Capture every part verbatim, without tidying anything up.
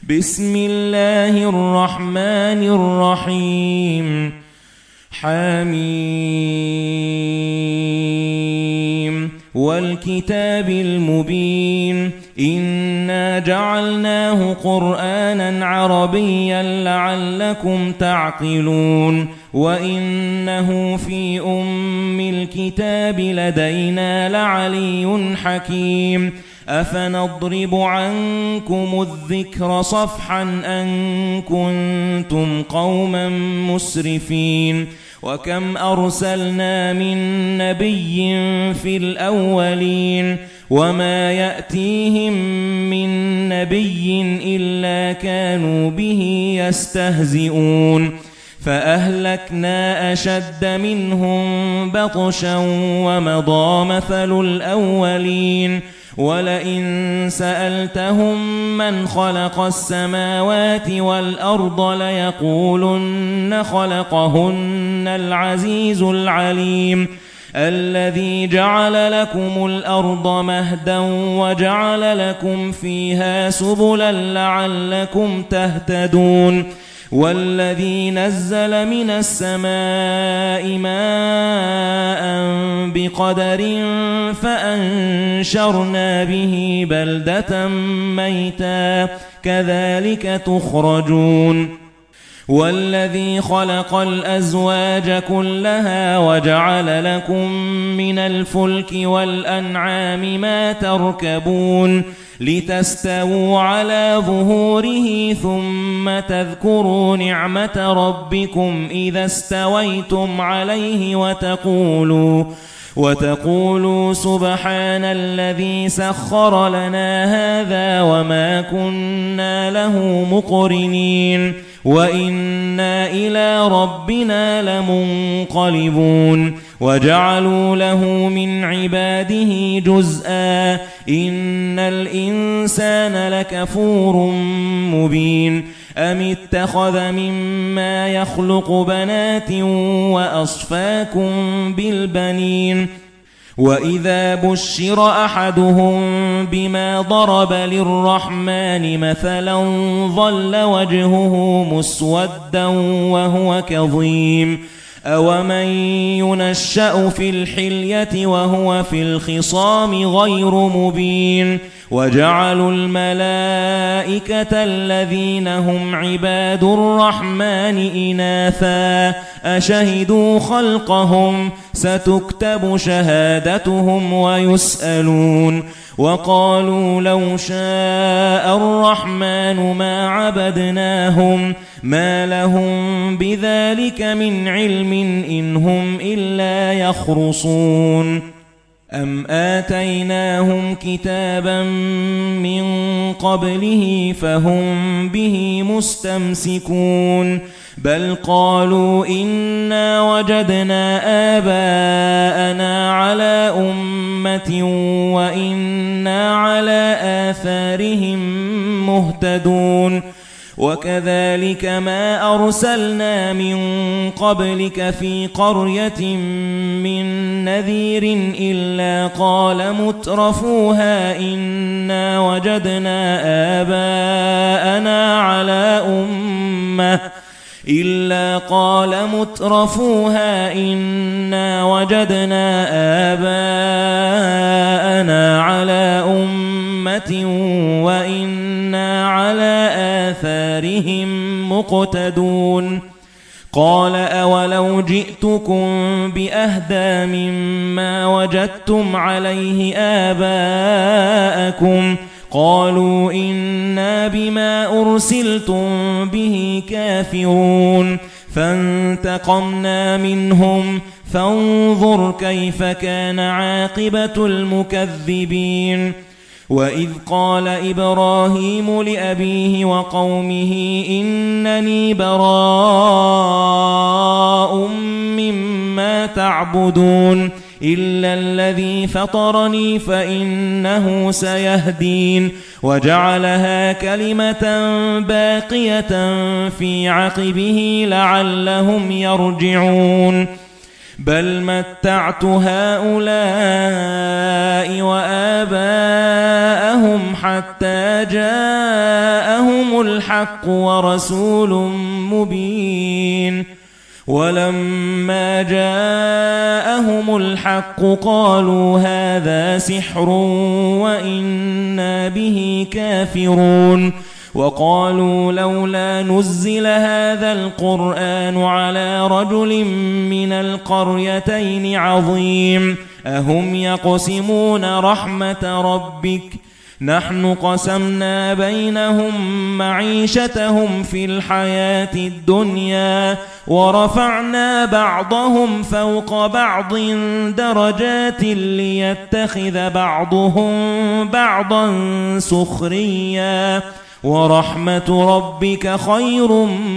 بسم الله الرحمن الرحيم حميم والكتاب المبين إنا جعلناه قرآنا عربيا لعلكم تعقلون وإنه في أم الكتاب لدينا لعلي حكيم أفنضرب عنكم الذكر صفحا أن كنتم قوما مسرفين وكم أرسلنا من نبي في الأولين وما يأتيهم من نبي إلا كانوا به يستهزئون فأهلكنا أشد منهم بطشا ومضى مثل الأولين ولئن سألتهم من خلق السماوات والأرض ليقولن خلقهن العزيز العليم الذي جعل لكم الأرض مهدا وجعل لكم فيها سبلا لعلكم تهتدون والذي نزل من السماء ماء بقدر فأنشرنا به بلدة ميتا كذلك تخرجون والذي خلق الأزواج كلها وجعل لكم من الفلك والأنعام ما تركبون لتستووا على ظهوره ثم تذكروا نعمة ربكم إذا استويتم عليه وتقولوا وتقولوا سبحان الذي سخر لنا هذا وما كنا له مقرنين وإنا إلى ربنا لمنقلبون وجعلوا له من عباده جزءا إن الإنسان لكفور مبين أم اتخذ مما يخلق بنات وأصفاكم بالبنين وإذا بشر أحدهم بما ضرب للرحمن مثلا ظل وجهه مسودا وهو كظيم أومن ينشأ في الحلية وهو في الخصام غير مبين وجعلوا الملائكة الذين هم عباد الرحمن إناثا أشهدوا خلقهم ستكتب شهادتهم ويسألون وقالوا لو شاء الرحمن ما عبدناهم ما لهم بذلك من علم إن هم إلا يخرصون أم آتيناهم كتابا من قبله فهم به مستمسكون بل قالوا إنا وجدنا آباءنا على أمة وإنا على آثارهم مهتدون وكذلك ما أرسلنا من قبلك في قرية من نذير إلا قال مترفوها إنا وجدنا آباءنا على أمة إلا قال مترفوها إنا وجدنا آباءنا على أمة وإنا على آثارهم مقتدون قال أولو جئتكم بأهدى مما وجدتم عليه آباءكم قالوا إنا بما أرسلتم به كافرون فانتقمنا منهم فانظر كيف كان عاقبة المكذبين وإذ قال إبراهيم لأبيه وقومه إنني براء مما تعبدون إلا الذي فطرني فإنه سيهدين وجعلها كلمة باقية في عقبه لعلهم يرجعون بل متعت هؤلاء وآباءهم حتى جاءهم جاءهم الحق ورسول مبين ولما جاءهم الحق قالوا هذا سحر وإنا به كافرون وقالوا لولا نزل هذا القرآن على رجل من القريتين عظيم أهم يقسمون رحمة ربك نحن قسمنا بينهم معيشتهم في الحياة الدنيا ورفعنا بعضهم فوق بعض درجات ليتخذ بعضهم بعضا سخريا ورحمة ربك خير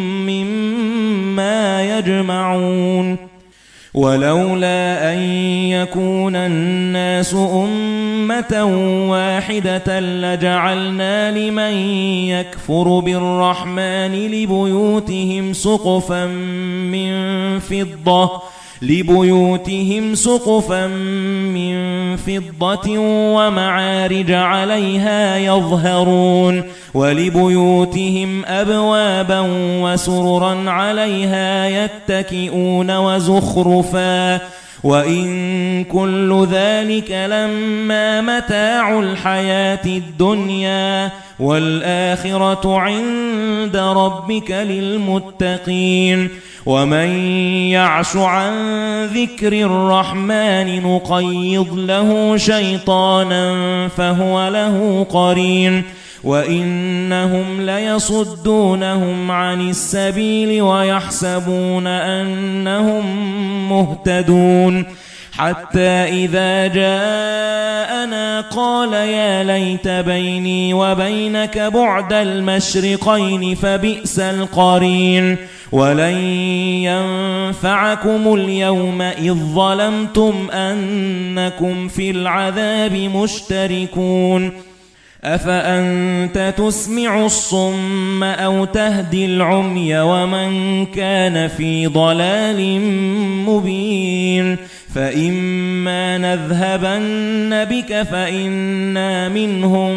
مما يجمعون ولولا أن يكون الناس أمة واحدة لجعلنا لمن يكفر بالرحمن لبيوتهم سقفا من فضة لبيوتهم سقفا من فضة ومعارج عليها يظهرون ولبيوتهم أبوابا وسررا عليها يتكئون وزخرفا وإن كل ذلك لما متاع الحياة الدنيا والآخرة عند ربك للمتقين ومن يعش عن ذكر الرحمن نقيض له شيطانا فهو له قرين وإنهم ليصدونهم عن السبيل ويحسبون أنهم مهتدون حتى إذا جاءنا قال يا ليت بيني وبينك بعد المشرقين فبئس القرين ولن ينفعكم اليوم إذ ظلمتم أنكم في العذاب مشتركون أفأنت تسمع الصم أو تهدي العمي ومن كان في ضلال مبين فإما نذهبن بك فإنا منهم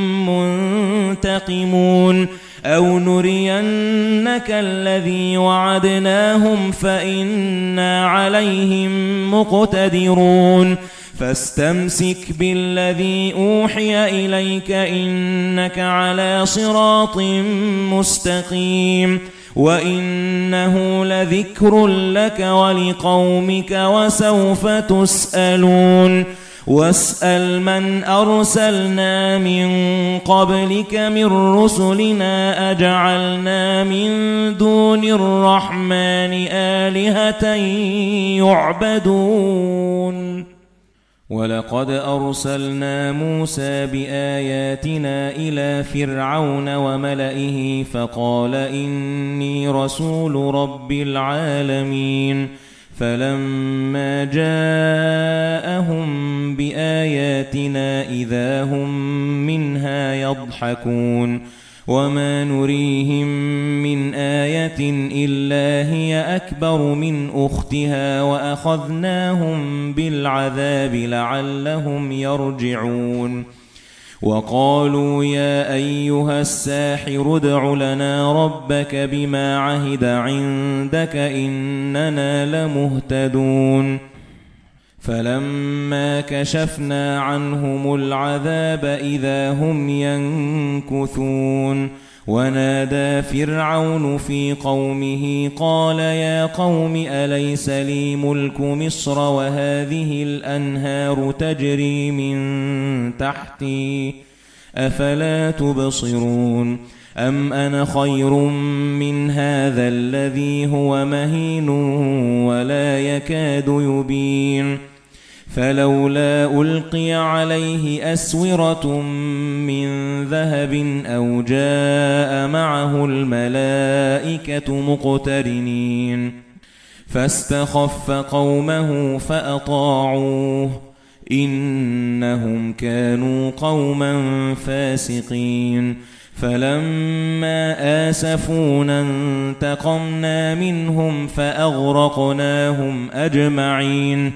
منتقمون أو نرينك الذي وعدناهم فإنا عليهم مقتدرون فاستمسك بالذي أوحي إليك إنك على صراط مستقيم وإنه لذكر لك ولقومك وسوف تسألون واسأل من أرسلنا من قبلك من رسلنا أجعلنا من دون الرحمن آلهة يعبدون ولقد أرسلنا موسى بآياتنا إلى فرعون وملئه فقال إني رسول رب العالمين فلما جاءهم بآياتنا إذا هم منها يضحكون وما نريهم من آية إلا هي أكبر من أختها وأخذناهم بالعذاب لعلهم يرجعون وقالوا يا أيها الساحر ادع لنا ربك بما عهد عندك إننا لمهتدون فلما كشفنا عنهم العذاب إذا هم ينكثون ونادى فرعون في قومه قال يا قوم أليس لي ملك مصر وهذه الأنهار تجري من تحتي أفلا تبصرون أم أنا خير من هذا الذي هو مهين ولا يكاد يبين فلولا ألقي عليه أسورة من ذهب أو جاء معه الملائكة مقترنين فاستخف قومه فأطاعوه إنهم كانوا قوما فاسقين فلما آسفونا انتقمنا منهم فأغرقناهم أجمعين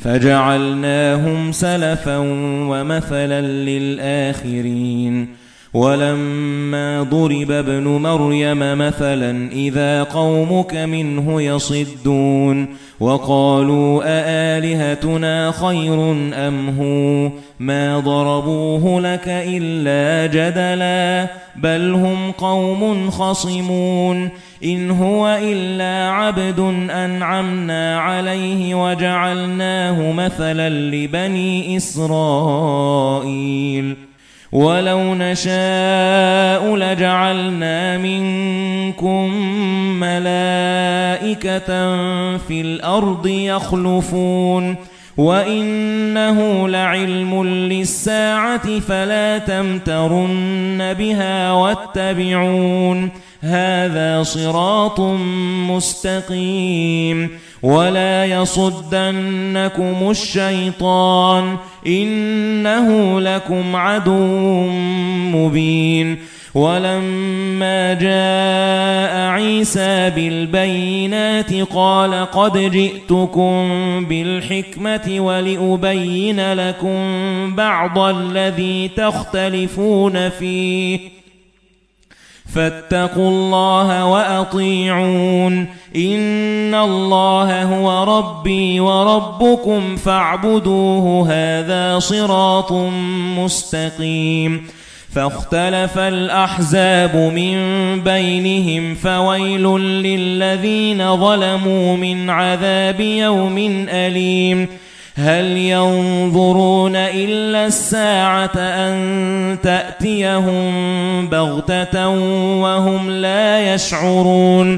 فجعلناهم سلفا ومثلا للآخرين وَلَمَّا ضُرِبَ ابْنُ مَرْيَمَ مَثَلًا إِذَا قَوْمُكَ مِنْهُ يَصِدُّونَ وَقَالُوا أَآلِهَتُنَا خَيْرٌ أَمْ هُوَ مَا ضَرَبُوهُ لَكَ إِلَّا جَدَلًا بَلْ هُمْ قَوْمٌ خَصِمُونَ إِنْ هُوَ إِلَّا عَبْدٌ أَنْعَمْنَا عَلَيْهِ وَجَعَلْنَاهُ مَثَلًا لِبَنِي إِسْرَائِيلَ وَلَوْ نَشَاءُ لَجَعَلْنَا مِنكُم مَّلَائِكَةً فِي الْأَرْضِ يَخْلُفُونَ وَإِنَّهُ لَعِلْمٌ لِلسَّاعَةِ فَلَا تَمْتَرُنَّ بِهَا وَاتَّبِعُونِ هَذَا صِرَاطٌ مُسْتَقِيمٌ وَلَا يَصُدَّنَّكُمُ الشَّيْطَانُ إِنَّهُ لَكُمْ عَدُوٌّ مُبِينٌ وَلَمَّا جَاءَ عِيسَى بِالْبَيِّنَاتِ قَالَ قَدْ جِئْتُكُمْ بِالْحِكْمَةِ وَلِأُبَيِّنَ لَكُمْ بَعْضَ الَّذِي تَخْتَلِفُونَ فِيهِ فَاتَّقُوا اللَّهَ وَأَطِيعُونِ إِنَّ اللَّهَ هُوَ رَبِّي وَرَبُّكُمْ فَاعْبُدُوهُ هَذَا صِرَاطٌ مُسْتَقِيمٌ فَاخْتَلَفَ الْأَحْزَابُ مِنْ بَيْنِهِمْ فَوَيْلٌ لِلَّذِينَ ظَلَمُوا مِنْ عَذَابِ يَوْمٍ أَلِيمٍ هَلْ يَنظُرُونَ إِلَّا السَّاعَةَ أَن تَأْتِيَهُم بَغْتَةً وَهُمْ لَا يَشْعُرُونَ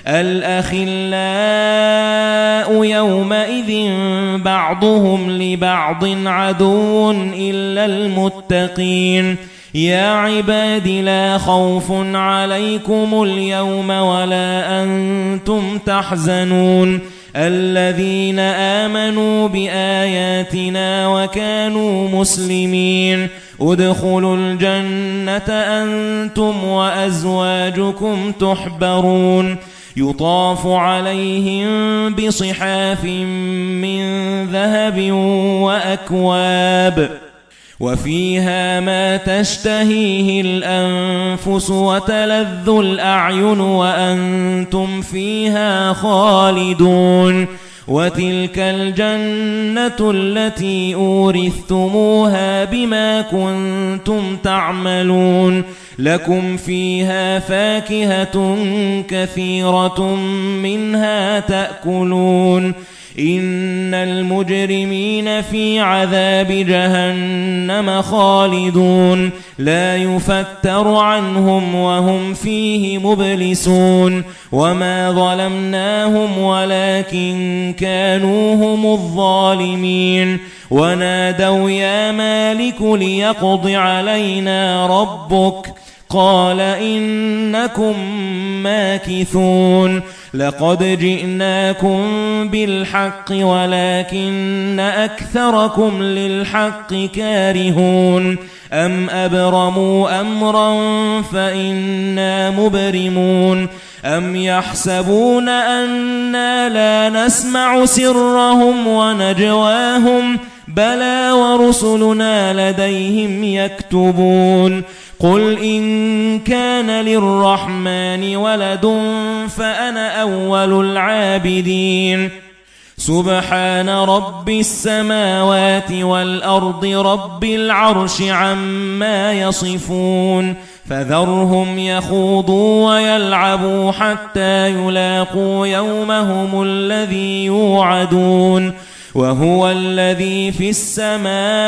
الْأَخِلَّاءُ يَوْمَئِذٍ بَعْضُهُمْ لِبَعْضٍ عَدُوٌّ إِلَّا الْمُتَّقِينَ يَا عِبَادِ لَا خَوْفٌ عَلَيْكُمُ الْيَوْمَ وَلَا أَنْتُمْ تَحْزَنُونَ الَّذِينَ آمَنُوا بِآيَاتِنَا وَكَانُوا مُسْلِمِينَ ادْخُلُوا الْجَنَّةَ أَنْتُمْ وَأَزْوَاجُكُمْ تُحْبَرُونَ يُطَافُ عَلَيْهِمْ بِصِحَافٍ مِّن ذَهَبٍ وَأَكْوَابٍ وَفِيهَا مَا تَشْتَهِيهِ الْأَنفُسُ وَتَلَذُّ الْأَعْيُنُ وَأَنْتُمْ فِيهَا خَالِدُونَ وَتِلْكَ الْجَنَّةُ الَّتِي أُورِثْتُمُوهَا بِمَا كُنتُمْ تَعْمَلُونَ لَكُمْ فِيهَا فَاكِهَةٌ كَثِيرَةٌ مِنْهَا تَأْكُلُونَ إِنَّ الْمُجْرِمِينَ فِي عَذَابِ جَهَنَّمَ خَالِدُونَ لَا يُفَتَّرُ عَنْهُمْ وَهُمْ فِيهِ مُبْلِسُونَ وَمَا ظَلَمْنَاهُمْ وَلَكِنْ كَانُوا هُمُ الظَّالِمِينَ وَنَادَوْا يَا مَالِكُ لِيَقْضِ عَلَيْنَا رَبُّكَ قَالَ إِنَّكُمْ مَاكِثُونَ لَقَدْ جِئْنَاكُمْ بِالْحَقِّ وَلَكِنَّ أَكْثَرَكُمْ لِلْحَقِّ كَارِهُونَ أَمْ أَبْرَمُوا أَمْرًا فَإِنَّا مُبْرِمُونَ أَمْ يَحْسَبُونَ أَنَّا لَا نَسْمَعُ سِرَّهُمْ وَنَجْوَاهُمْ بَلَى وَرُسُلُنَا لَدَيْهِمْ يَكْتُبُونَ قُلْ إِن كَانَ لِلرَّحْمَنِ وَلَدٌ فَأَنَا أَوَّلُ الْعَابِدِينَ سُبْحَانَ رَبِّ السَّمَاوَاتِ وَالْأَرْضِ رَبِّ الْعَرْشِ عَمَّا يَصِفُونَ فَذَرْهُمْ يَخُوضُوا وَيَلْعَبُوا حَتَّى يُلَاقُوا يَوْمَهُمُ الَّذِي يُوعَدُونَ وَهُوَ الَّذِي فِي السَّمَاءِ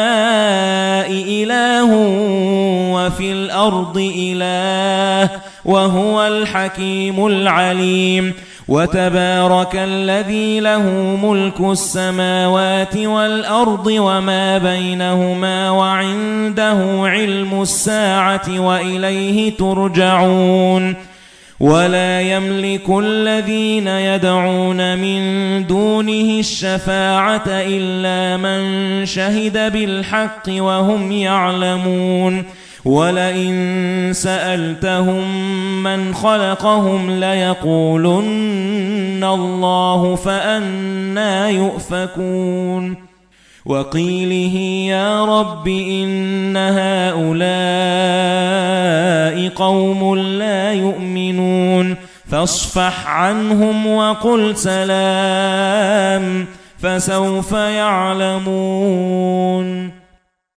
إِلَٰهٌ وَفِي الْأَرْضِ إِلَٰهٌ وَهُوَ الْحَكِيمُ الْعَلِيمُ وَتَبَارَكَ الَّذِي لَهُ مُلْكُ السَّمَاوَاتِ وَالْأَرْضِ وَمَا بَيْنَهُمَا وَعِندَهُ عِلْمُ السَّاعَةِ وَإِلَيْهِ تُرْجَعُونَ وَلَا يَمْلِكُ الَّذِينَ يَدْعُونَ مِن دُونِهِ الشَّفَاعَةَ إِلَّا مَن شَهِدَ بِالْحَقِّ وَهُمْ يَعْلَمُونَ وَلَئِن سَأَلْتَهُم مَّنْ خَلَقَهُمْ لَيَقُولُنَّ اللَّهُ فَأَنَّىٰ يُؤْفَكُونَ وقيله يا رب إن هؤلاء قوم لا يؤمنون فاصفح عنهم وقل سلام فسوف يعلمون